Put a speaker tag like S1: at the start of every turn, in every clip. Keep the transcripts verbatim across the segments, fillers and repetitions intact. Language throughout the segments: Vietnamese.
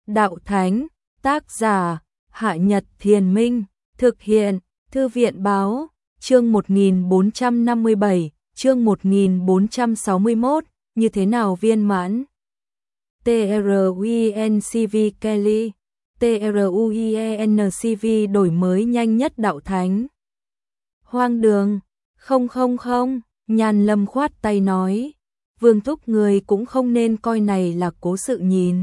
S1: Đạo Thánh, tác giả, Hạ Nhật Thiền Minh, thực hiện, Thư viện Báo, chương một nghìn bốn trăm năm mươi bảy, chương một nghìn bốn trăm sáu mươi mốt, như thế nào viên mãn? TRUINCV Kelly, TRUIENCV đổi mới nhanh nhất Đạo Thánh. Hoang đường, không không không, Nhan Lâm khoát tay nói, Vương thúc người cũng không nên coi này là cố sự nhìn.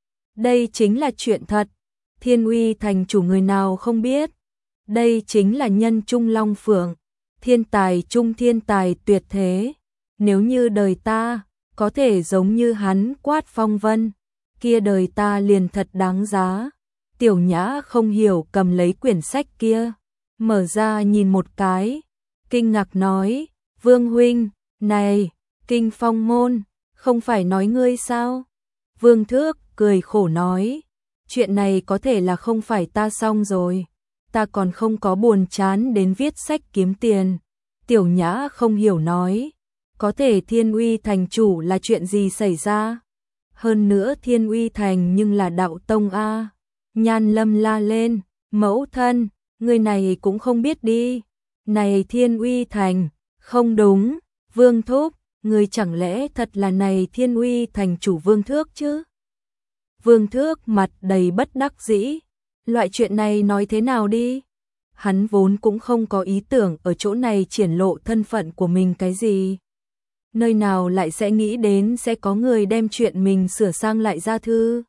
S1: Đây chính là chuyện thật, Thiên Uy thành chủ người nào không biết. Đây chính là nhân trung long phượng, thiên tài trung thiên tài tuyệt thế. Nếu như đời ta có thể giống như hắn quát phong vân, kia đời ta liền thật đáng giá. Tiểu Nhã không hiểu cầm lấy quyển sách kia, mở ra nhìn một cái, kinh ngạc nói, Vương huynh, này, Kinh Phong môn, không phải nói ngươi sao? Vương Thước cười khổ nói, chuyện này có thể là không phải ta xong rồi, ta còn không có buồn chán đến viết sách kiếm tiền. Tiểu Nhã không hiểu nói, có thể Thiên Uy thành chủ là chuyện gì xảy ra? Hơn nữa Thiên Uy thành nhưng là đạo tông a. Nhan Lâm la lên, mẫu thân, người này cũng không biết đi. Này Thiên Uy thành, không đúng, Vương thúc, người chẳng lẽ thật là này Thiên Uy thành chủ Vương Thước chứ? Vương Thước mặt đầy bất đắc dĩ, loại chuyện này nói thế nào đi? Hắn vốn cũng không có ý tưởng ở chỗ này triển lộ thân phận của mình cái gì. Nơi nào lại sẽ nghĩ đến sẽ có người đem chuyện mình sửa sang lại ra thư.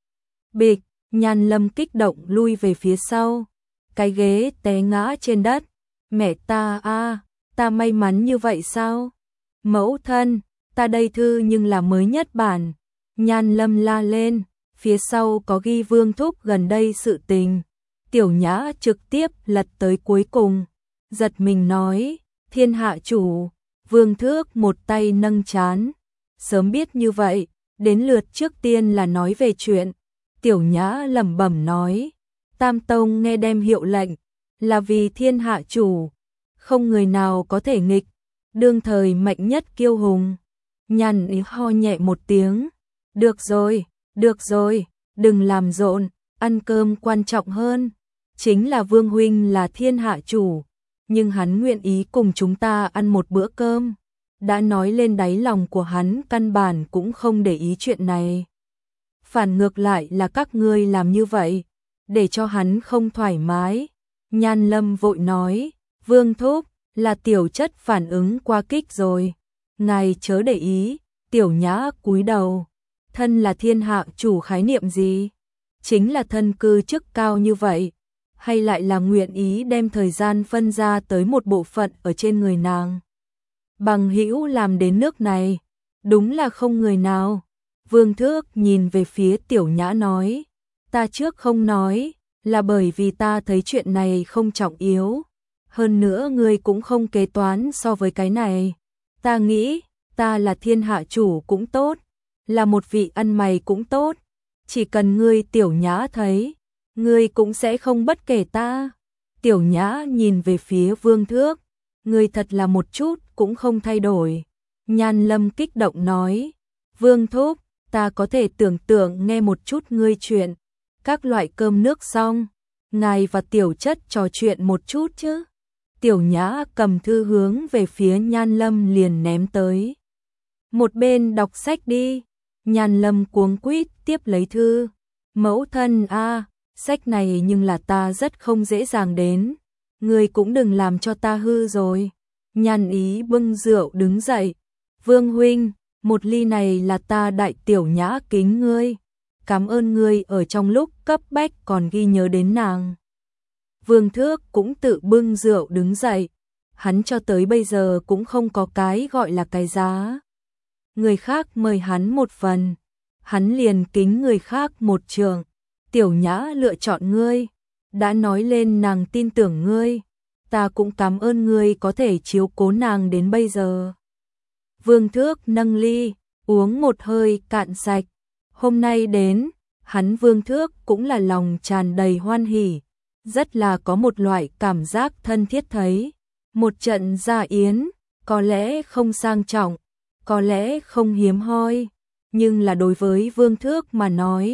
S1: Bịch, Nhan Lâm kích động lui về phía sau, cái ghế té ngã trên đất. Mẹ ta a, ta may mắn như vậy sao? Mẫu thân, ta đây thư nhưng là mới nhất bản. Nhan Lâm la lên, phía sau có ghi Vương thúc gần đây sự tình. Tiểu Nhã trực tiếp lật tới cuối cùng, giật mình nói, thiên hạ chủ. Vương Thước một tay nâng trán, sớm biết như vậy, đến lượt trước tiên là nói về chuyện. Tiểu Nhã lẩm bẩm nói, Tam Tông nghe đem hiệu lệnh, là vì thiên hạ chủ, không người nào có thể nghịch, đương thời mạnh nhất kiêu hùng. Nhan ý ho nhẹ một tiếng, được rồi, được rồi, đừng làm rộn, ăn cơm quan trọng hơn. Chính là Vương huynh là thiên hạ chủ, nhưng hắn nguyện ý cùng chúng ta ăn một bữa cơm. Đã nói lên đáy lòng của hắn căn bản cũng không để ý chuyện này. Phản ngược lại là các ngươi làm như vậy, để cho hắn không thoải mái. Nhan Lâm vội nói, Vương thúc, là tiểu chất phản ứng quá kích rồi. Ngài chớ để ý. Tiểu Nhã cúi đầu, thân là thiên hạ chủ khái niệm gì? Chính là thân cư chức cao như vậy, hay lại là nguyện ý đem thời gian phân ra tới một bộ phận ở trên người nàng? Bằng hữu làm đến nước này, đúng là không người nào. Vương Thước nhìn về phía Tiểu Nhã nói, ta trước không nói, là bởi vì ta thấy chuyện này không trọng yếu. Hơn nữa ngươi cũng không kế toán so với cái này. Ta nghĩ, ta là thiên hạ chủ cũng tốt, là một vị ăn mày cũng tốt. Chỉ cần ngươi Tiểu Nhã thấy, ngươi cũng sẽ không bất kể ta. Tiểu Nhã nhìn về phía Vương Thước, ngươi thật là một chút cũng không thay đổi. Nhan Lâm kích động nói, Vương thúc, ta có thể tưởng tượng nghe một chút ngươi chuyện. Các loại cơm nước xong, ngài và tiểu chất trò chuyện một chút chứ. Tiểu Nhã cầm thư hướng về phía Nhan Lâm liền ném tới. Một bên đọc sách đi. Nhan Lâm cuống quýt tiếp lấy thư. Mẫu thân a, sách này nhưng là ta rất không dễ dàng đến. Ngươi cũng đừng làm cho ta hư rồi. Nhan Ý bưng rượu đứng dậy. Vương huynh, một ly này là ta đại Tiểu Nhã kính ngươi. Cảm ơn ngươi ở trong lúc cấp bách còn ghi nhớ đến nàng. Vương Thước cũng tự bưng rượu đứng dậy. Hắn cho tới bây giờ cũng không có cái gọi là cái giá. Người khác mời hắn một phần, hắn liền kính người khác một trường. Tiểu Nhã lựa chọn ngươi, đã nói lên nàng tin tưởng ngươi. Ta cũng cảm ơn ngươi có thể chiếu cố nàng đến bây giờ. Vương Thước nâng ly, uống một hơi cạn sạch. Hôm nay đến, hắn Vương Thước cũng là lòng tràn đầy hoan hỉ, rất là có một loại cảm giác thân thiết thấy. Một trận gia yến, có lẽ không sang trọng, có lẽ không hiếm hoi, nhưng là đối với Vương Thước mà nói,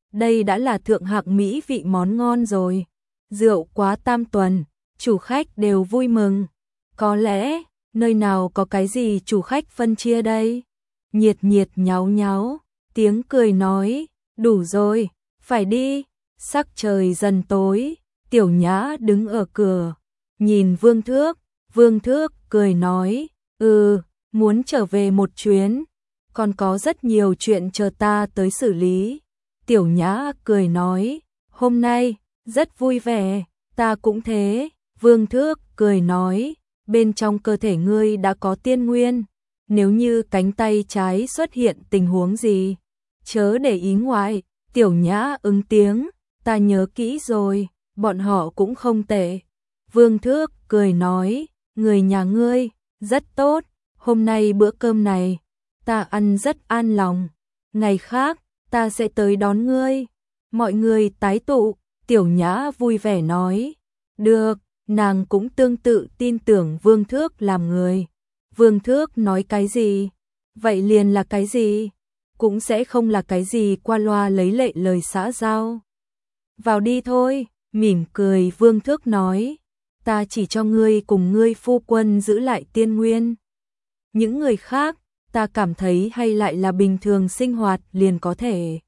S1: đây đã là thượng hạng mỹ vị món ngon rồi. Rượu quá tam tuần, chủ khách đều vui mừng. Có lẽ, nơi nào có cái gì chủ khách phân chia đây? Nhiệt nhiệt nháo nháo, tiếng cười nói, đủ rồi, phải đi. Sắc trời dần tối, Tiểu Nhã đứng ở cửa, nhìn Vương Thước, Vương Thước cười nói, ừ, muốn trở về một chuyến, còn có rất nhiều chuyện chờ ta tới xử lý. Tiểu Nhã cười nói, hôm nay, rất vui vẻ, ta cũng thế. Vương Thước cười nói, bên trong cơ thể ngươi đã có tiên nguyên, nếu như cánh tay trái xuất hiện tình huống gì, chớ để ý ngoại. Tiểu Nhã ứng tiếng, ta nhớ kỹ rồi, bọn họ cũng không tệ. Vương Thước cười nói, người nhà ngươi, rất tốt, hôm nay bữa cơm này, ta ăn rất an lòng, ngày khác, ta sẽ tới đón ngươi. Mọi người tái tụ, Tiểu Nhã vui vẻ nói, được, nàng cũng tương tự tin tưởng Vương Thước làm người. Vương Thước nói cái gì, vậy liền là cái gì, cũng sẽ không là cái gì qua loa lấy lệ lời xã giao. Vào đi thôi, mỉm cười Vương Thước nói, ta chỉ cho ngươi cùng ngươi phu quân giữ lại tiên nguyên. Những người khác, ta cảm thấy hay lại là bình thường sinh hoạt liền có thể.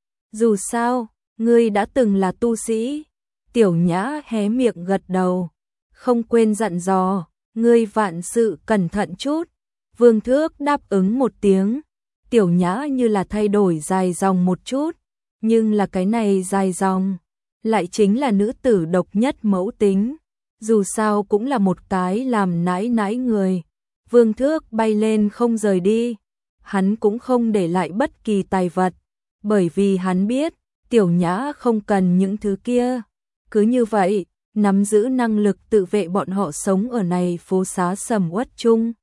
S1: Dù sao, ngươi đã từng là tu sĩ. Tiểu Nhã hé miệng gật đầu, không quên dặn dò, ngươi vạn sự cẩn thận chút. Vương Thước đáp ứng một tiếng. Tiểu Nhã như là thay đổi dài dòng một chút, nhưng là cái này dài dòng, lại chính là nữ tử độc nhất mẫu tính, dù sao cũng là một cái làm nãi nãi người. Vương Thước bay lên không rời đi, hắn cũng không để lại bất kỳ tài vật, bởi vì hắn biết, Tiểu Nhã không cần những thứ kia. Cứ như vậy, nắm giữ năng lực tự vệ bọn họ sống ở này phố xá sầm uất chung,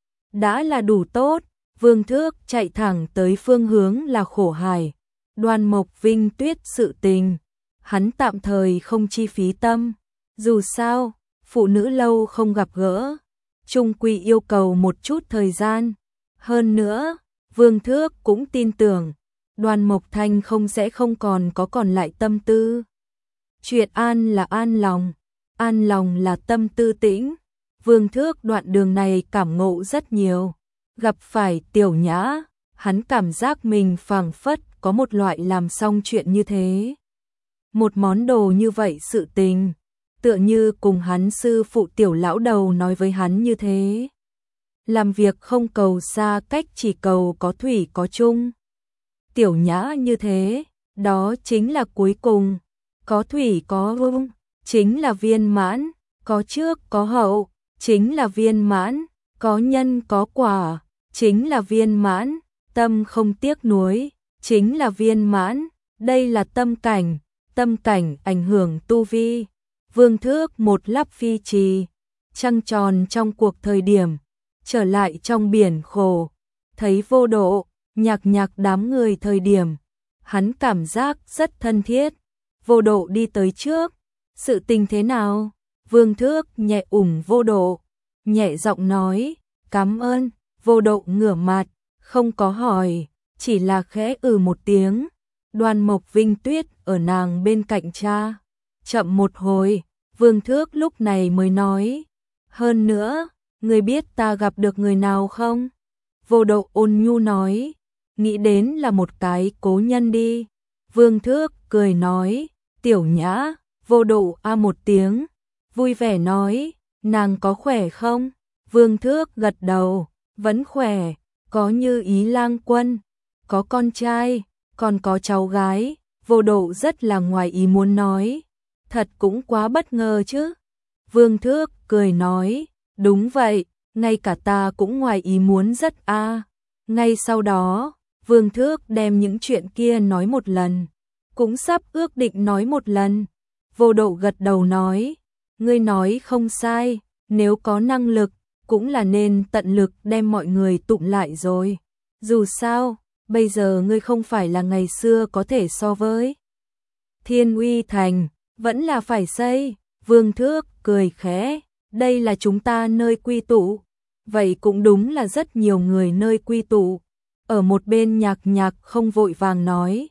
S1: đã là đủ tốt. Vương Thước chạy thẳng tới phương hướng là Khổ Hải, Đoan Mộc Vinh Tuyết sự tình, hắn tạm thời không chi phí tâm, dù sao, phụ nữ lâu không gặp gỡ, chung quy yêu cầu một chút thời gian. Hơn nữa, Vương Thước cũng tin tưởng, Đoan Mộc Thanh không sẽ không còn có còn lại tâm tư. Chuyện an là an lòng, an lòng là tâm tư tĩnh. Vương Thước đoạn đường này cảm ngộ rất nhiều. Gặp phải Tiểu Nhã, hắn cảm giác mình phảng phất có một loại làm xong chuyện như thế. Một món đồ như vậy sự tình, tựa như cùng hắn sư phụ Tiểu lão đầu nói với hắn như thế. Làm việc không cầu xa cách, chỉ cầu có thủy có chung. Tiểu Nhã như thế, đó chính là cuối cùng. Có thủy có chung, chính là viên mãn. Có trước có hậu, chính là viên mãn. Có nhân có quả, chính là viên mãn. Tâm không tiếc nuối, chính là viên mãn. Đây là tâm cảnh, tâm cảnh ảnh hưởng tu vi. Vương Thước một lắp phi trì, trăng tròn trong cuộc thời điểm, trở lại trong biển khổ, thấy Vô Độ, Nhạc Nhạc đám người thời điểm, hắn cảm giác rất thân thiết. Vô Độ đi tới trước, sự tình thế nào? Vương Thước nhẹ ủng Vô Độ, nhẹ giọng nói, cảm ơn. Vô Độ ngửa mặt, không có hỏi, chỉ là khẽ ừ một tiếng. Đoan Mộc Vinh Tuyết ở nàng bên cạnh cha, chậm một hồi, Vương Thước lúc này mới nói, hơn nữa, người biết ta gặp được người nào không? Vô Độ ôn nhu nói, nghĩ đến là một cái cố nhân đi. Vương Thước cười nói, Tiểu Nhã. Vô Độ a một tiếng, vui vẻ nói, nàng có khỏe không? Vương Thước gật đầu, vẫn khỏe, có Như Ý lang quân, có con trai, còn có cháu gái. Vô Độ rất là ngoài ý muốn nói, thật cũng quá bất ngờ chứ. Vương Thước cười nói, đúng vậy, ngay cả ta cũng ngoài ý muốn rất a. À. Ngay sau đó, Vương Thước đem những chuyện kia nói một lần, cũng sắp ước định nói một lần. Vô Độ gật đầu nói, ngươi nói không sai, nếu có năng lực, cũng là nên tận lực đem mọi người tụm lại rồi. Dù sao, bây giờ ngươi không phải là ngày xưa có thể so với. Thiên Uy Thành, vẫn là phải xây. Vương Thước cười khẽ, đây là chúng ta nơi quy tụ. Vậy cũng đúng là rất nhiều người nơi quy tụ. Ở một bên Nhạc Nhạc không vội vàng nói,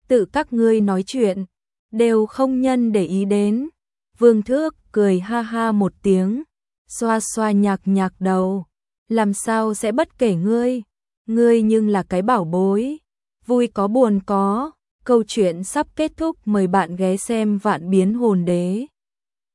S1: tự các ngươi nói chuyện, đều không nhân để ý đến. Vương Thước cười ha ha một tiếng, xoa xoa nhạc nhạc đầu, làm sao sẽ bất kể ngươi, ngươi nhưng là cái bảo bối, vui có buồn có, câu chuyện sắp kết thúc, mời bạn ghé xem Vạn Biến Hồn Đế.